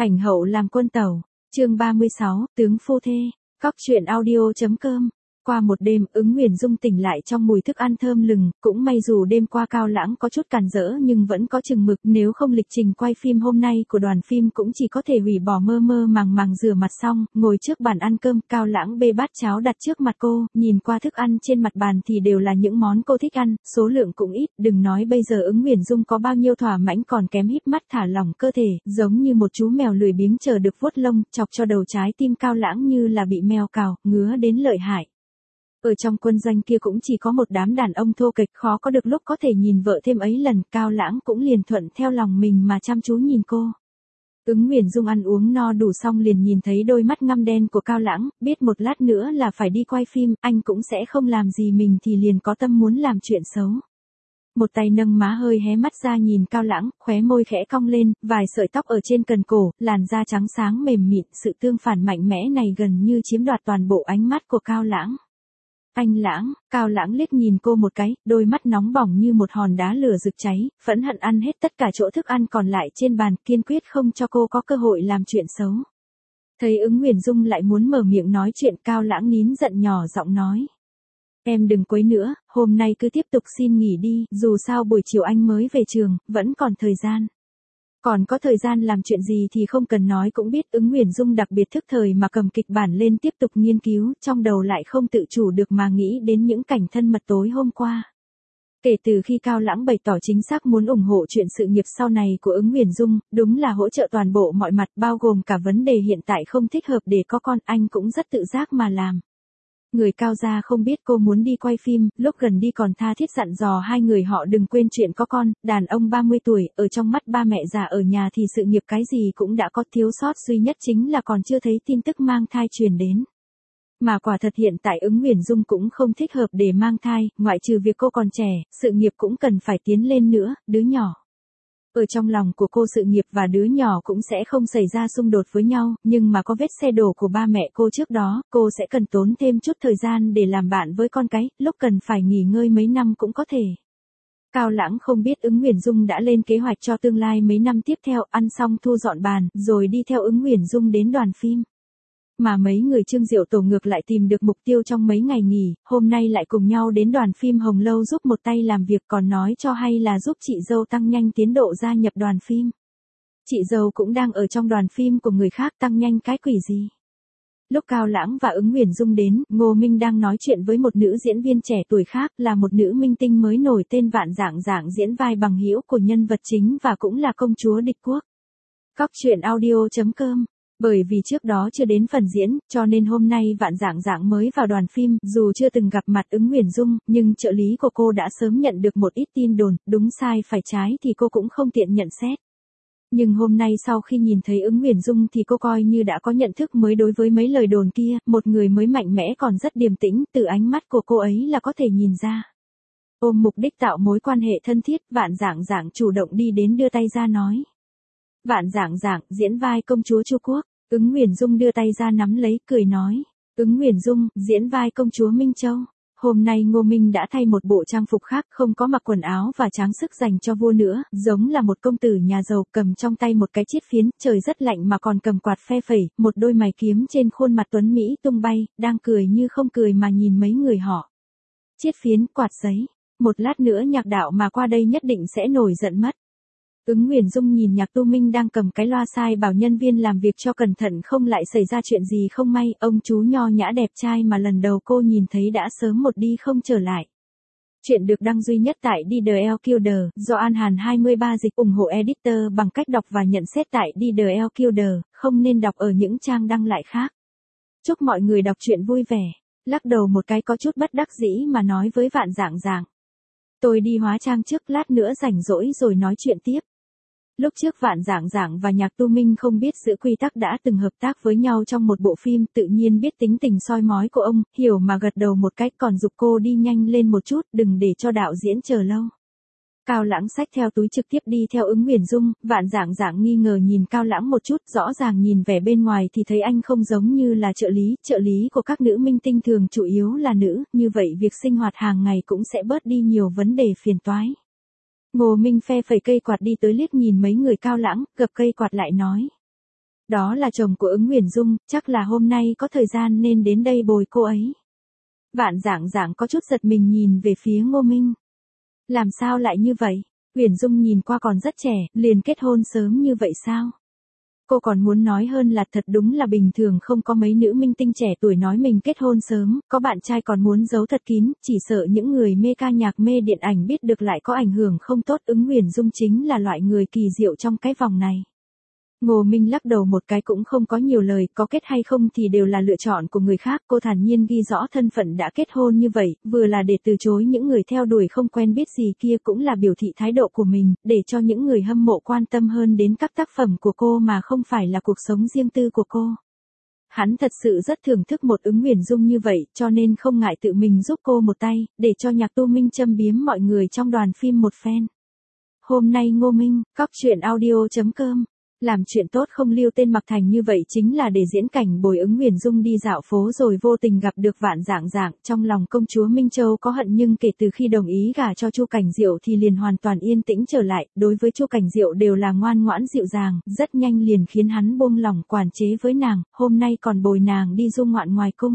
Ảnh hậu làm quân tẩu, chương 36, tướng phu thê, Cóc truyện audio.com. Qua một đêm, Ứng Huyền Dung tỉnh lại trong mùi thức ăn thơm lừng, cũng may dù đêm qua Cao Lãng có chút càn rỡ nhưng vẫn có chừng mực, nếu không lịch trình quay phim hôm nay của đoàn phim cũng chỉ có thể hủy bỏ. Mơ mơ màng màng rửa mặt xong, ngồi trước bàn ăn cơm, Cao Lãng bê bát cháo đặt trước mặt cô, nhìn qua thức ăn trên mặt bàn thì đều là những món cô thích ăn, số lượng cũng ít, đừng nói bây giờ Ứng Huyền Dung có bao nhiêu thỏa mãn còn kém híp mắt thả lỏng cơ thể, giống như một chú mèo lười biếng chờ được vuốt lông, chọc cho đầu trái tim Cao Lãng như là bị mèo cào, ngứa đến lợi hại. Ở trong quân doanh kia cũng chỉ có một đám đàn ông thô kệch, khó có được lúc có thể nhìn vợ thêm ấy lần, Cao Lãng cũng liền thuận theo lòng mình mà chăm chú nhìn cô. Ứng Huyền Dung ăn uống no đủ xong liền nhìn thấy đôi mắt ngăm đen của Cao Lãng, biết một lát nữa là phải đi quay phim, anh cũng sẽ không làm gì mình thì liền có tâm muốn làm chuyện xấu. Một tay nâng má hơi hé mắt ra nhìn Cao Lãng, khóe môi khẽ cong lên, vài sợi tóc ở trên cần cổ, làn da trắng sáng mềm mịn, sự tương phản mạnh mẽ này gần như chiếm đoạt toàn bộ ánh mắt của Cao Lãng. Anh Lãng, Cao Lãng liếc nhìn cô một cái, đôi mắt nóng bỏng như một hòn đá lửa rực cháy, phẫn hận ăn hết tất cả chỗ thức ăn còn lại trên bàn, kiên quyết không cho cô có cơ hội làm chuyện xấu. Thấy Ứng Huyền Dung lại muốn mở miệng nói chuyện, Cao Lãng nín giận nhỏ giọng nói. Em đừng quấy nữa, hôm nay cứ tiếp tục xin nghỉ đi, dù sao buổi chiều anh mới về trường, vẫn còn thời gian. Còn có thời gian làm chuyện gì thì không cần nói cũng biết. Ứng Huyền Dung đặc biệt thức thời mà cầm kịch bản lên tiếp tục nghiên cứu, trong đầu lại không tự chủ được mà nghĩ đến những cảnh thân mật tối hôm qua. Kể từ khi Cao Lãng bày tỏ chính xác muốn ủng hộ chuyện sự nghiệp sau này của Ứng Huyền Dung, đúng là hỗ trợ toàn bộ mọi mặt bao gồm cả vấn đề hiện tại không thích hợp để có con, anh cũng rất tự giác mà làm. Người Cao gia không biết cô muốn đi quay phim, lúc gần đi còn tha thiết dặn dò hai người họ đừng quên chuyện có con, đàn ông 30 tuổi, ở trong mắt ba mẹ già ở nhà thì sự nghiệp cái gì cũng đã có, thiếu sót duy nhất chính là còn chưa thấy tin tức mang thai truyền đến. Mà quả thật hiện tại Ứng Huyền Dung cũng không thích hợp để mang thai, ngoại trừ việc cô còn trẻ, sự nghiệp cũng cần phải tiến lên nữa, đứa nhỏ. Ở trong lòng của cô sự nghiệp và đứa nhỏ cũng sẽ không xảy ra xung đột với nhau, nhưng mà có vết xe đổ của ba mẹ cô trước đó, cô sẽ cần tốn thêm chút thời gian để làm bạn với con cái, lúc cần phải nghỉ ngơi mấy năm cũng có thể. Cao Lãng không biết Ứng Huyền Dung đã lên kế hoạch cho tương lai mấy năm tiếp theo, ăn xong thu dọn bàn, rồi đi theo Ứng Huyền Dung đến đoàn phim. Mà mấy người Trương Diệu Tổ ngược lại tìm được mục tiêu trong mấy ngày nghỉ, hôm nay lại cùng nhau đến đoàn phim Hồng Lâu giúp một tay làm việc, còn nói cho hay là giúp chị dâu tăng nhanh tiến độ gia nhập đoàn phim. Chị dâu cũng đang ở trong đoàn phim của người khác, tăng nhanh cái quỷ gì. Lúc Cao Lãng và Ứng Huyền Dung đến, Ngô Minh đang nói chuyện với một nữ diễn viên trẻ tuổi khác, là một nữ minh tinh mới nổi tên Vạn Dạng Dạng, diễn vai bằng hữu của nhân vật chính và cũng là công chúa địch quốc. Cóc truyện audio.com. Bởi vì trước đó chưa đến phần diễn, cho nên hôm nay Vạn Dạng Dạng mới vào đoàn phim, dù chưa từng gặp mặt Ứng Huyền Dung, nhưng trợ lý của cô đã sớm nhận được một ít tin đồn, đúng sai phải trái thì cô cũng không tiện nhận xét. Nhưng hôm nay sau khi nhìn thấy Ứng Huyền Dung thì cô coi như đã có nhận thức mới đối với mấy lời đồn kia, một người mới mạnh mẽ còn rất điềm tĩnh, từ ánh mắt của cô ấy là có thể nhìn ra. Ôm mục đích tạo mối quan hệ thân thiết, Vạn Dạng Dạng chủ động đi đến đưa tay ra nói. Vạn Dạng Dạng, diễn vai công chúa Chu Quốc. Ứng Huyền Dung đưa tay ra nắm lấy, cười nói. Ứng Huyền Dung, diễn vai công chúa Minh Châu. Hôm nay Ngô Minh đã thay một bộ trang phục khác, không có mặc quần áo và tráng sức dành cho vua nữa, giống là một công tử nhà giàu, cầm trong tay một cái chiết phiến, trời rất lạnh mà còn cầm quạt phe phẩy, một đôi mày kiếm trên khuôn mặt tuấn Mỹ tung bay, đang cười như không cười mà nhìn mấy người họ. Chiết phiến, quạt giấy, một lát nữa Nhạc Đạo mà qua đây nhất định sẽ nổi giận mất. Ứng Huyền Dung nhìn Nhạc Tu Minh đang cầm cái loa sai bảo nhân viên làm việc cho cẩn thận không lại xảy ra chuyện gì không may, ông chú nho nhã đẹp trai mà lần đầu cô nhìn thấy đã sớm một đi không trở lại. Chuyện được đăng duy nhất tại DDLQD, do An Hàn 23 dịch, ủng hộ editor bằng cách đọc và nhận xét tại DDLQD, không nên đọc ở những trang đăng lại khác. Chúc mọi người đọc truyện vui vẻ. Lắc đầu một cái có chút bất đắc dĩ mà nói với Vạn Dạng Dạng. Tôi đi hóa trang trước, lát nữa rảnh rỗi rồi nói chuyện tiếp. Lúc trước Vạn Dạng Dạng và Nhạc Tu Minh không biết giữ quy tắc đã từng hợp tác với nhau trong một bộ phim, tự nhiên biết tính tình soi mói của ông, hiểu mà gật đầu một cách, còn giục cô đi nhanh lên một chút, đừng để cho đạo diễn chờ lâu. Cao Lãng xách theo túi trực tiếp đi theo Ứng Huyền Dung, Vạn Dạng Dạng nghi ngờ nhìn Cao Lãng một chút, rõ ràng nhìn vẻ bên ngoài thì thấy anh không giống như là trợ lý của các nữ minh tinh thường chủ yếu là nữ, như vậy việc sinh hoạt hàng ngày cũng sẽ bớt đi nhiều vấn đề phiền toái. Ngô Minh phe phẩy cây quạt đi tới liếc nhìn mấy người Cao Lãng, gập cây quạt lại nói. Đó là chồng của Ứng Uyển Dung, chắc là hôm nay có thời gian nên đến đây bồi cô ấy. Vạn Dạng Dạng có chút giật mình nhìn về phía Ngô Minh. Làm sao lại như vậy? Uyển Dung nhìn qua còn rất trẻ, liền kết hôn sớm như vậy sao? Cô còn muốn nói hơn là thật đúng là bình thường không có mấy nữ minh tinh trẻ tuổi nói mình kết hôn sớm, có bạn trai còn muốn giấu thật kín, chỉ sợ những người mê ca nhạc mê điện ảnh biết được lại có ảnh hưởng không tốt. Ứng Uyển Dung chính là loại người kỳ diệu trong cái vòng này. Ngô Minh lắc đầu một cái cũng không có nhiều lời, có kết hay không thì đều là lựa chọn của người khác, cô thản nhiên ghi rõ thân phận đã kết hôn như vậy, vừa là để từ chối những người theo đuổi không quen biết gì kia cũng là biểu thị thái độ của mình, để cho những người hâm mộ quan tâm hơn đến các tác phẩm của cô mà không phải là cuộc sống riêng tư của cô. Hắn thật sự rất thưởng thức một Ứng Uyển Dung như vậy, cho nên không ngại tự mình giúp cô một tay, để cho Nhạc Tu Minh châm biếm mọi người trong đoàn phim một phen. Hôm nay Ngô Minh, cóc truyện audio.com làm chuyện tốt không lưu tên mặc thành như vậy chính là để diễn cảnh bồi Ứng Uyển Dung đi dạo phố rồi vô tình gặp được Vạn Dạng Dạng, trong lòng công chúa Minh Châu có hận nhưng kể từ khi đồng ý gả cho Chu Cảnh Diệu thì liền hoàn toàn yên tĩnh trở lại, đối với Chu Cảnh Diệu đều là ngoan ngoãn dịu dàng, rất nhanh liền khiến hắn buông lỏng quản chế với nàng, hôm nay còn bồi nàng đi du ngoạn ngoài cung.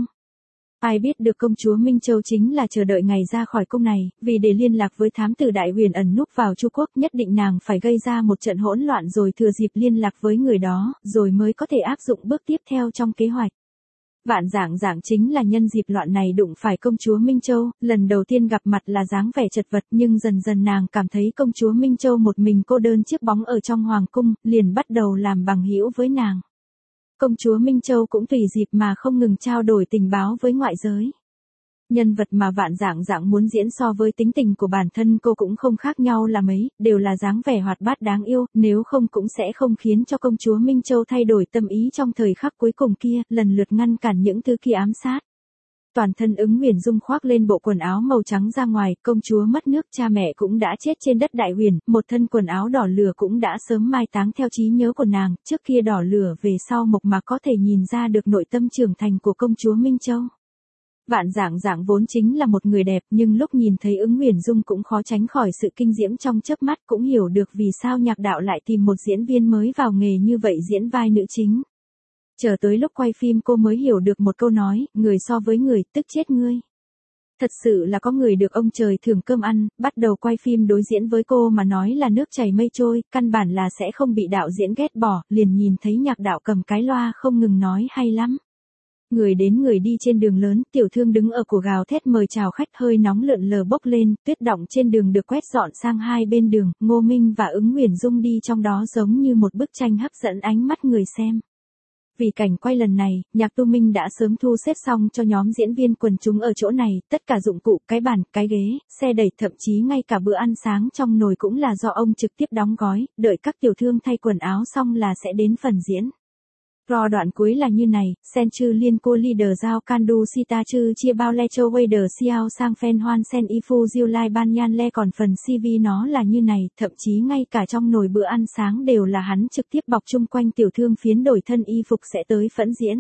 Ai biết được công chúa Minh Châu chính là chờ đợi ngày ra khỏi cung này, vì để liên lạc với thám tử Đại Huyền ẩn núp vào Chu Quốc, nhất định nàng phải gây ra một trận hỗn loạn rồi thừa dịp liên lạc với người đó, rồi mới có thể áp dụng bước tiếp theo trong kế hoạch. Vạn Dạng Dạng chính là nhân dịp loạn này đụng phải công chúa Minh Châu, lần đầu tiên gặp mặt là dáng vẻ chật vật nhưng dần dần nàng cảm thấy công chúa Minh Châu một mình cô đơn chiếc bóng ở trong hoàng cung, liền bắt đầu làm bằng hữu với nàng. Công chúa Minh Châu cũng tùy dịp mà không ngừng trao đổi tình báo với ngoại giới. Nhân vật mà Vạn Dạng Dạng muốn diễn so với tính tình của bản thân cô cũng không khác nhau là mấy, đều là dáng vẻ hoạt bát đáng yêu, nếu không cũng sẽ không khiến cho công chúa Minh Châu thay đổi tâm ý trong thời khắc cuối cùng kia, lần lượt ngăn cản những thứ kia ám sát. Toàn thân Ứng Uyển Dung khoác lên bộ quần áo màu trắng ra ngoài, công chúa mất nước, cha mẹ cũng đã chết trên đất Đại Huyền, một thân quần áo đỏ lửa cũng đã sớm mai táng theo trí nhớ của nàng, trước kia đỏ lửa về sau mộc mà có thể nhìn ra được nội tâm trưởng thành của công chúa Minh Châu. Vạn Dạng Dạng vốn chính là một người đẹp nhưng lúc nhìn thấy Ứng Uyển Dung cũng khó tránh khỏi sự kinh diễm trong chớp mắt, cũng hiểu được vì sao nhạc đạo lại tìm một diễn viên mới vào nghề như vậy diễn vai nữ chính. Chờ tới lúc quay phim cô mới hiểu được một câu nói, người so với người, tức chết ngươi. Thật sự là có người được ông trời thưởng cơm ăn, bắt đầu quay phim đối diễn với cô mà nói là nước chảy mây trôi, căn bản là sẽ không bị đạo diễn ghét bỏ, liền nhìn thấy nhạc đạo cầm cái loa không ngừng nói hay lắm. Người đến người đi trên đường lớn, tiểu thương đứng ở cổ gào thét mời chào khách, hơi nóng lượn lờ bốc lên, tuyết đọng trên đường được quét dọn sang hai bên đường, Ngô Minh và Ứng Uyển Dung đi trong đó giống như một bức tranh hấp dẫn ánh mắt người xem. Vì cảnh quay lần này, Nhạc Tu Minh đã sớm thu xếp xong cho nhóm diễn viên quần chúng ở chỗ này, tất cả dụng cụ, cái bàn, cái ghế, xe đẩy, thậm chí ngay cả bữa ăn sáng trong nồi cũng là do ông trực tiếp đóng gói, đợi các tiểu thương thay quần áo xong là sẽ đến phần diễn. Ro đoạn cuối là như này, sen chư liên cô leader giao candu sita chư chia bao le châu wader xiao sang phen hoan sen ifu diêu lai ban nhan le, còn phần CV nó là như này, thậm chí ngay cả trong nồi bữa ăn sáng đều là hắn trực tiếp bọc chung quanh tiểu thương phiến đổi thân y phục sẽ tới phẫn diễn.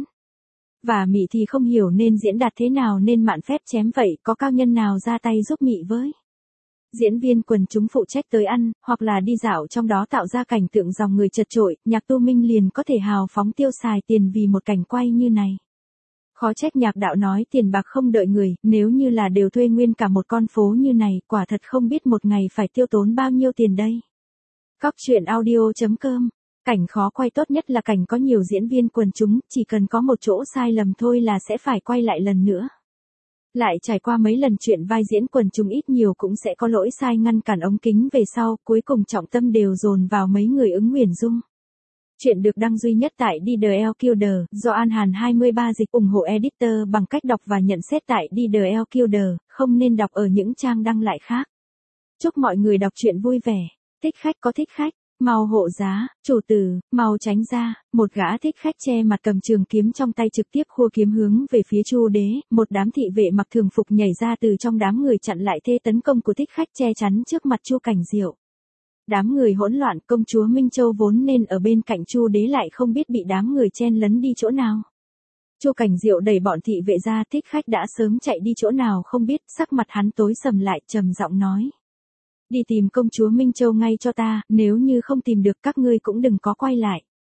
Và Mị thì không hiểu nên diễn đạt thế nào nên mạn phép chém vậy, có cao nhân nào ra tay giúp Mị với. Diễn viên quần chúng phụ trách tới ăn, hoặc là đi dạo trong đó tạo ra cảnh tượng dòng người chật chội, Nhạc Tu Minh liền có thể hào phóng tiêu xài tiền vì một cảnh quay như này. Khó trách nhạc đạo nói tiền bạc không đợi người, nếu như là đều thuê nguyên cả một con phố như này, quả thật không biết một ngày phải tiêu tốn bao nhiêu tiền đây. Cóc truyện audio.com. Cảnh khó quay tốt nhất là cảnh có nhiều diễn viên quần chúng, chỉ cần có một chỗ sai lầm thôi là sẽ phải quay lại lần nữa. Lại trải qua mấy lần chuyện vai diễn quần chúng ít nhiều cũng sẽ có lỗi sai ngăn cản ống kính về sau, cuối cùng trọng tâm đều dồn vào mấy người Ứng Uyển Dung. Chuyện được đăng duy nhất tại DDLQD, do An Hàn 23 dịch, ủng hộ editor bằng cách đọc và nhận xét tại DDLQD, không nên đọc ở những trang đăng lại khác. Chúc mọi người đọc truyện vui vẻ. Thích khách có thích khách. Mau hộ giá, chủ tử, mau tránh ra, một gã thích khách che mặt cầm trường kiếm trong tay trực tiếp khua kiếm hướng về phía Chu đế, một đám thị vệ mặc thường phục nhảy ra từ trong đám người chặn lại thế tấn công của thích khách che chắn trước mặt Chu Cảnh Diệu. Đám người hỗn loạn, công chúa Minh Châu vốn nên ở bên cạnh Chu đế lại không biết bị đám người chen lấn đi chỗ nào. Chu Cảnh Diệu đẩy bọn thị vệ ra, thích khách đã sớm chạy đi chỗ nào không biết, sắc mặt hắn tối sầm lại, trầm giọng nói. Đi tìm công chúa Minh Châu ngay cho ta, nếu như không tìm được các ngươi cũng đừng có quay lại.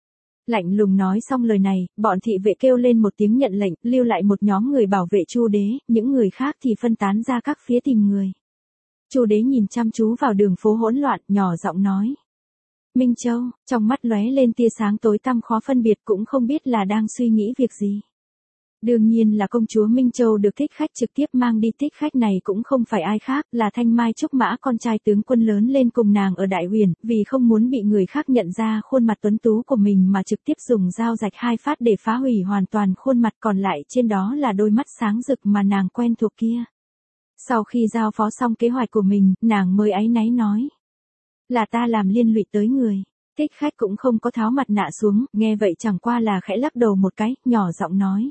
Lạnh lùng nói xong lời này, bọn thị vệ kêu lên một tiếng nhận lệnh, lưu lại một nhóm người bảo vệ Chu đế, những người khác thì phân tán ra các phía tìm người. Chu đế nhìn chăm chú vào đường phố hỗn loạn, nhỏ giọng nói. Minh Châu, trong mắt lóe lên tia sáng tối tăm khó phân biệt, cũng không biết là đang suy nghĩ việc gì. Đương nhiên là công chúa Minh Châu được thích khách trực tiếp mang đi, thích khách này cũng không phải ai khác, là Thanh Mai Trúc Mã, con trai tướng quân lớn lên cùng nàng ở Đại Huyền, vì không muốn bị người khác nhận ra khuôn mặt tuấn tú của mình mà trực tiếp dùng dao rạch 2 phát để phá hủy hoàn toàn khuôn mặt, còn lại trên đó là đôi mắt sáng rực mà nàng quen thuộc kia. Sau khi giao phó xong kế hoạch của mình, nàng mới áy náy nói. Là ta làm liên lụy tới người. Thích khách cũng không có tháo mặt nạ xuống, nghe vậy chẳng qua là khẽ lắc đầu một cái, nhỏ giọng nói.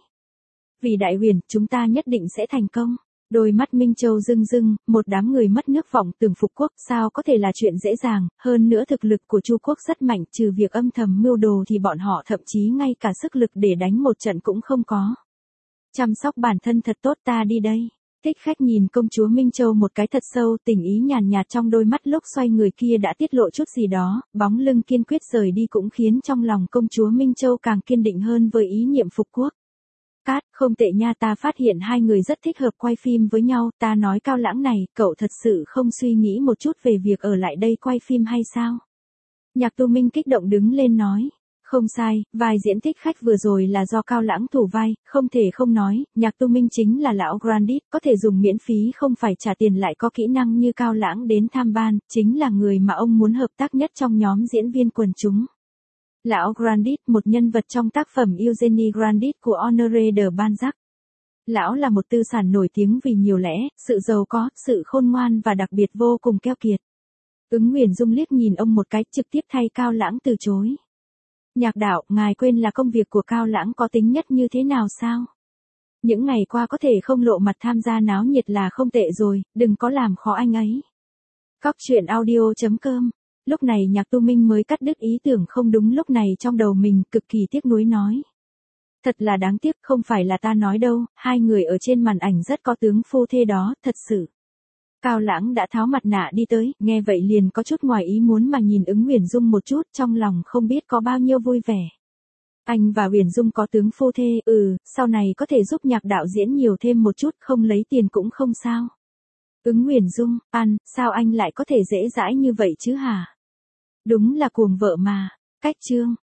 Vì Đại Huyền, chúng ta nhất định sẽ thành công. Đôi mắt Minh Châu rưng rưng, một đám người mất nước vọng tưởng phục quốc, sao có thể là chuyện dễ dàng, hơn nữa thực lực của Chu quốc rất mạnh, trừ việc âm thầm mưu đồ thì bọn họ thậm chí ngay cả sức lực để đánh một trận cũng không có. Chăm sóc bản thân thật tốt, ta đi đây. Thích khách nhìn công chúa Minh Châu một cái thật sâu, tình ý nhàn nhạt trong đôi mắt lúc xoay người kia đã tiết lộ chút gì đó, bóng lưng kiên quyết rời đi cũng khiến trong lòng công chúa Minh Châu càng kiên định hơn với ý niệm phục quốc. Cát, không tệ nha, ta phát hiện hai người rất thích hợp quay phim với nhau, ta nói Cao Lãng này, cậu thật sự không suy nghĩ một chút về việc ở lại đây quay phim hay sao? Nhạc Tu Minh kích động đứng lên nói. Không sai, vai diễn thích khách vừa rồi là do Cao Lãng thủ vai, không thể không nói, Nhạc Tu Minh chính là lão Grandit, có thể dùng miễn phí không phải trả tiền lại có kỹ năng như Cao Lãng đến tham ban, chính là người mà ông muốn hợp tác nhất trong nhóm diễn viên quần chúng. Lão Grandit, một nhân vật trong tác phẩm Eugenie Grandit của Honoré de Balzac. Lão là một tư sản nổi tiếng vì nhiều lẽ, sự giàu có, sự khôn ngoan và đặc biệt vô cùng keo kiệt. Ứng Nguyễn Dung liếc nhìn ông một cái, trực tiếp thay Cao Lãng từ chối. Nhạc đạo, ngài quên là công việc của Cao Lãng có tính nhất như thế nào sao? Những ngày qua có thể không lộ mặt tham gia náo nhiệt là không tệ rồi, đừng có làm khó anh ấy. Cóc truyện audio.com. Lúc này Nhạc Tu Minh mới cắt đứt ý tưởng không đúng lúc này trong đầu mình, cực kỳ tiếc nuối nói. Thật là đáng tiếc, không phải là ta nói đâu, hai người ở trên màn ảnh rất có tướng phu thê đó, thật sự. Cao Lãng đã tháo mặt nạ đi tới, nghe vậy liền có chút ngoài ý muốn mà nhìn Ứng Huyền Dung một chút, trong lòng không biết có bao nhiêu vui vẻ. Anh và Huyền Dung có tướng phu thê, sau này có thể giúp Nhạc đạo diễn nhiều thêm một chút, không lấy tiền cũng không sao. Ứng Huyền Dung, sao anh lại có thể dễ dãi như vậy chứ hả? Đúng là cuồng vợ mà. Cách chương